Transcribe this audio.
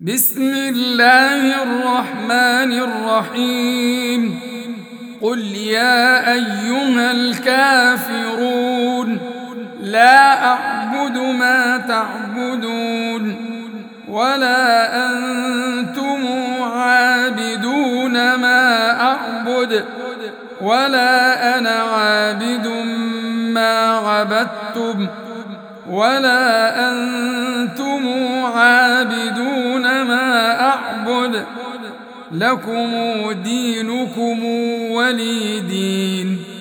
بسم الله الرحمن الرحيم. قل يا أيها الكافرون لا أعبد ما تعبدون ولا أنتم عابدون ما أعبد ولا أنا عابد ما عبدتم ولا أنتم عابدون ما أعبد لكم دينكم ولي دين.